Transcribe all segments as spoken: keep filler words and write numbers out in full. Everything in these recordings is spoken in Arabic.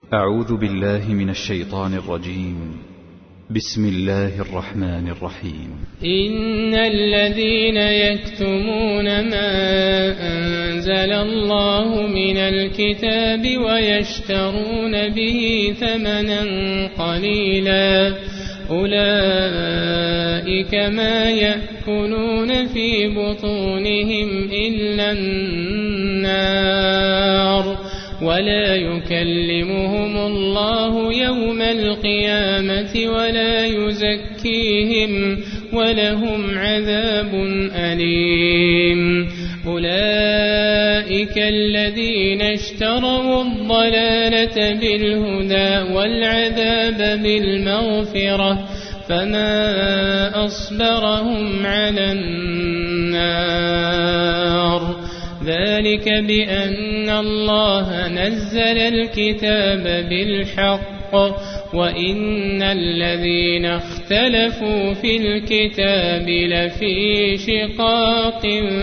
أعوذ بالله من الشيطان الرجيم. بسم الله الرحمن الرحيم. إن الذين يكتمون ما أنزل الله من الكتاب ويشترون به ثمنا قليلا أولئك ما يأكلون في بطونهم إلا النار ولا يكلمهم الله يوم القيامة ولا يزكيهم ولهم عذاب أليم. أولئك الذين اشتروا الضلالة بالهدى والعذاب بالمغفرة فما أصبرهم على النار. ذلك بأن الله نزل الكتاب بالحق وإن الذين اختلفوا في الكتاب لفي شقاق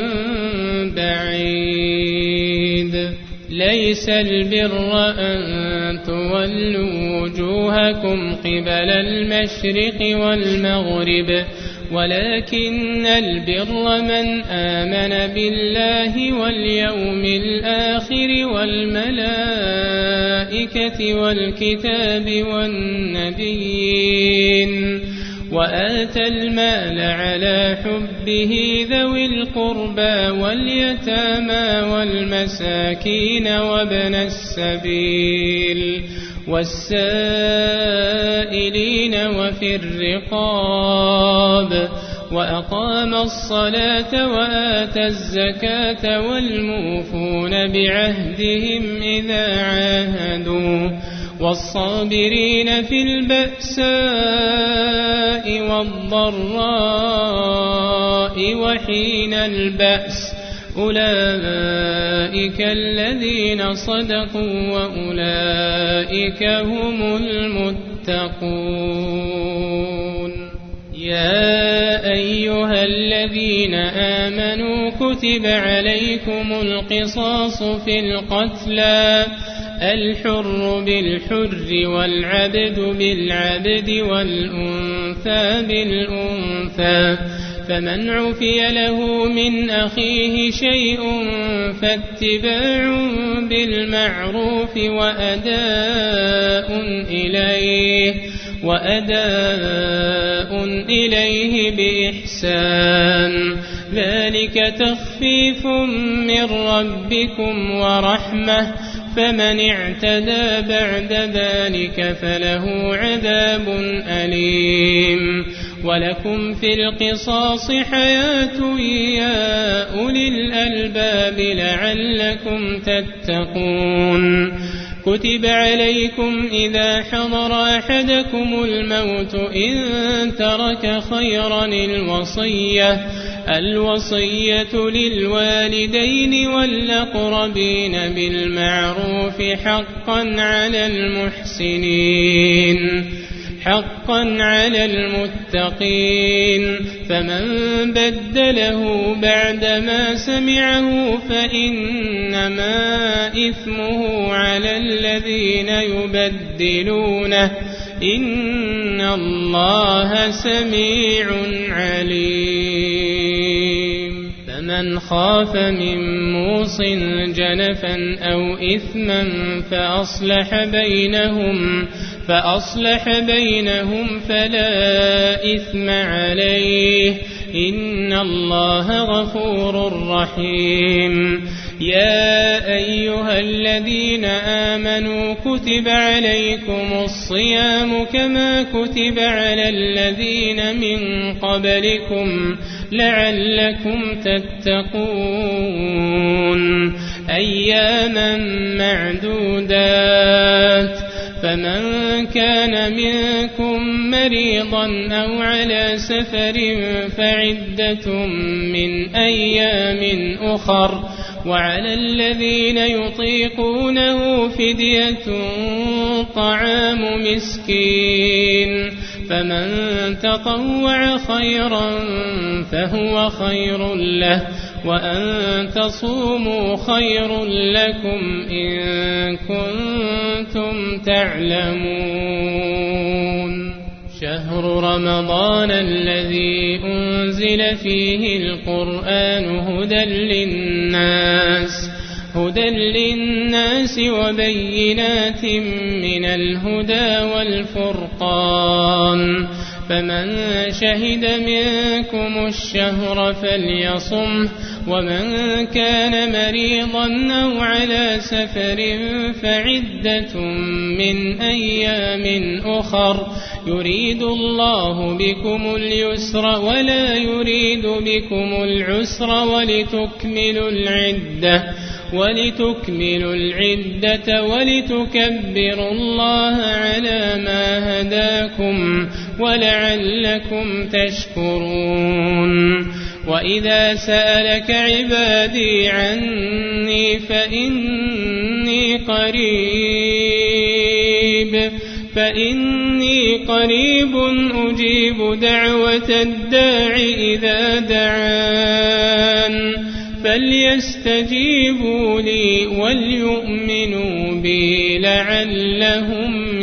بعيد. ليس البر أن تولوا وجوهكم قبل المشرق والمغرب ولكن البر من آمن بالله واليوم الآخر والملائكة والكتاب والنبيين وآتى المال على حبه ذوي القربى واليتامى والمساكين وابن السبيل والسائلين وفي الرقاب وأقام الصلاة وآتى الزكاة والموفون بعهدهم إذا عاهدوا والصابرين في البأساء والضراء وحين البأس أولئك الذين صدقوا وأولئك هم المتقون. يا أيها الذين آمنوا كتب عليكم القصاص في القتلى الحر بالحر والعبد بالعبد والأنثى بالأنثى فمن عفي له من أخيه شيء فاتباع بالمعروف وأداء إليه وأداء إليه بإحسان ذلك تخفيف من ربكم ورحمة فمن اعتدى بعد ذلك فله عذاب أليم. ولكم في القصاص حياة يا أولي الألباب لعلكم تتقون. كتب عليكم إذا حضر أحدكم الموت إن ترك خيرا الوصية الوصية للوالدين والأقربين بالمعروف حقا على المحسنين حقا على المتقين. فمن بدله بعدما سمعه فإنما إثمه على الذين يبدلونه إن الله سميع عليم. فمن خاف من موص جنفا أو إثما فأصلح بينهم فأصلح بينهم فلا إثم عليه إن الله غفور رحيم. يا أيها الذين آمنوا كتب عليكم الصيام كما كتب على الذين من قبلكم لعلكم تتقون. أياما معدودات فمن كان منكم مريضا أو على سفر فعدة من أيام أخر وعلى الذين يطيقونه فدية طعام مسكين فمن تطوع خيرا فهو خير له وأن تصوموا خير لكم إن كنتم تعلمون. شهر رمضان الذي أنزل فيه القرآن هدى للناس هدى للناس وبينات من الهدى والفرقان، فمن شهد منكم الشهر فليصمه، ومن كان مريضا أو على سفر فعدة من أيام أخر، يريد الله بكم اليسر ولا يريد بكم العسر ولتكملوا العدة ولتكملوا العدة ولتكبروا الله على ما هداكم ولعلكم تشكرون. وإذا سألك عبادي عني فإني قريب فإني قريب أجيب دعوة الداع إذا دعان، فليستجيبوا لي وليؤمنوا بي لعلهم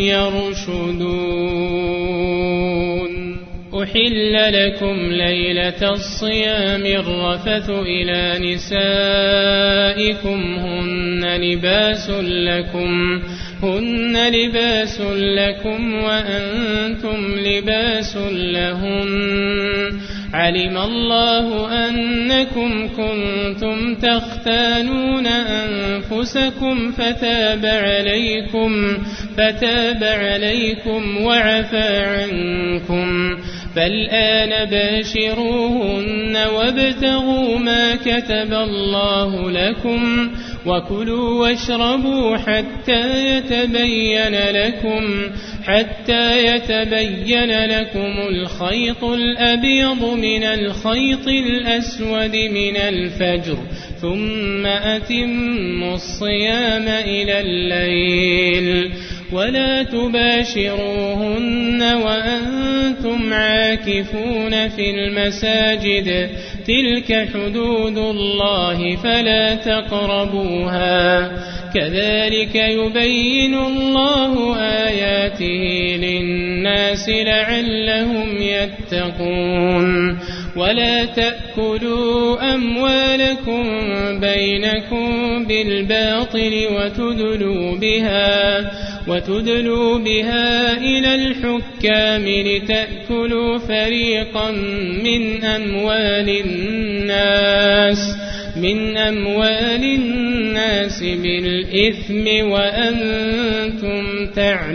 يرشدون. أحل لكم ليلة الصيام الرفث إلى نسائكم هن لباس لكم هن لباس لكم وأنتم لباس لهن، علم الله أنكم كنتم تختانون أنفسكم فتاب عليكم فتاب عليكم وعفى عنكم، فالآن باشروهن وابتغوا ما كتب الله لكم، وكلوا واشربوا حتى يتبين لكم حتى يتبين لكم الخيط الأبيض من الخيط الأسود من الفجر، ثم أتموا الصيام إلى الليل، ولا تباشروهن وأنتم عاكفون في المساجد، تلك حدود الله فلا تقربوها، كذلك يبين الله آياته للناس لعلهم يتقون. ولا تأكلوا أموالكم بينكم بالباطل وتدلوا بها وتدلوا بها إلى الحكام لتأكلوا فريقا من أموال الناس من أموال الناس بالإثم وأنتم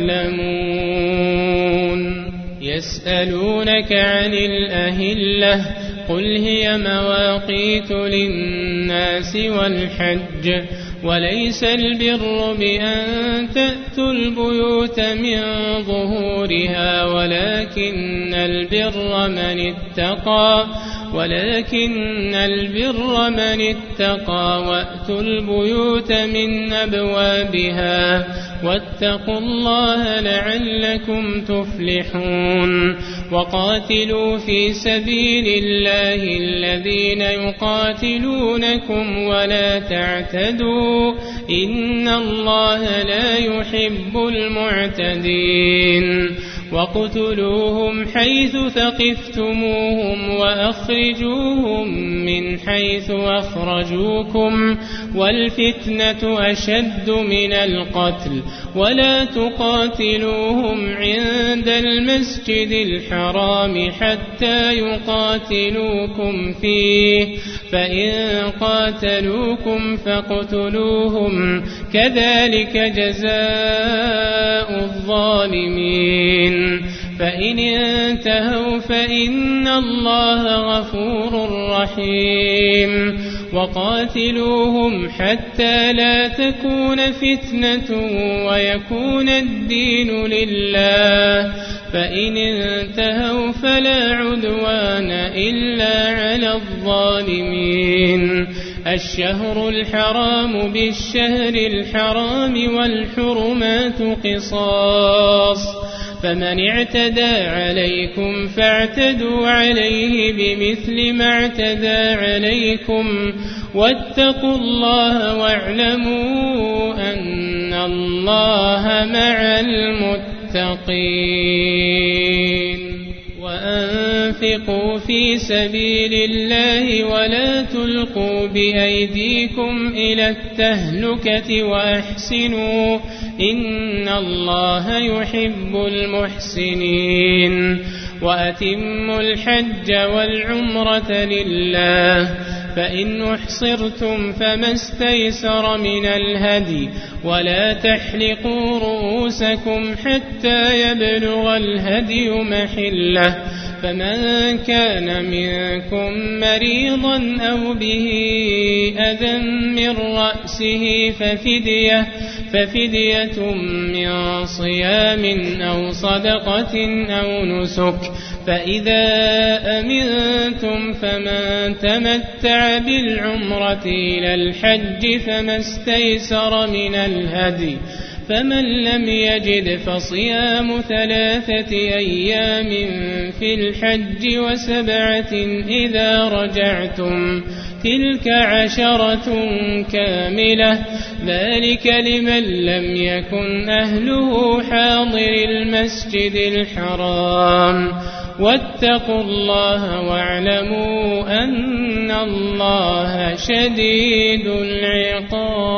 تعلمون. يسألونك عن الأهلة قل هي مواقيت للناس والحج، وليس البر بأن تأتوا البيوت من ظهورها ولكن البر من اتقى ولكن البر من اتقى وأتوا البيوت من أبوابها واتقوا الله لعلكم تفلحون. وقاتلوا في سبيل الله الذين يقاتلونكم ولا تعتدوا إن الله لا يحب المعتدين. وقتلوهم حيث ثقفتموهم وأخرجوهم من حيث أخرجوكم والفتنة أشد من القتل ولا تقاتلوهم عند المسجد الحرام حتى يقاتلوكم فيه فإن قاتلوكم فاقتلوهم كذلك جزاء الظالمين. فإن انتهوا فإن الله غفور رحيم. وقاتلوهم حتى لا تكون فتنة ويكون الدين لله فإن انتهوا فلا عدوان إلا على الظالمين. الشهر الحرام بالشهر الحرام والحرمات قصاص فمن اعتدى عليكم فاعتدوا عليه بمثل ما اعتدى عليكم واتقوا الله واعلموا أن الله مع المتقين. وأنفقوا في سبيل الله ولا تلقوا بأيديكم إلى التهلكة وأحسنوا إن الله يحب المحسنين. وأتموا الحج والعمرة لله فإن أحصرتم فما استيسر من الهدي ولا تحلقوا رؤوسكم حتى يبلغ الهدي محله فمن كان منكم مريضا أو به أذى من رأسه ففدية, ففدية من صيام أو صدقة أو نسك فإذا أمنتم فمن تمتع بالعمرة إلى الحج فما استيسر من الهدي فمن لم يجد فصيام ثلاثة أيام في الحج وسبعة إذا رجعتم تلك عشرة كاملة ذلك لمن لم يكن أهله حاضر المسجد الحرام واتقوا الله واعلموا أن الله شديد العقاب.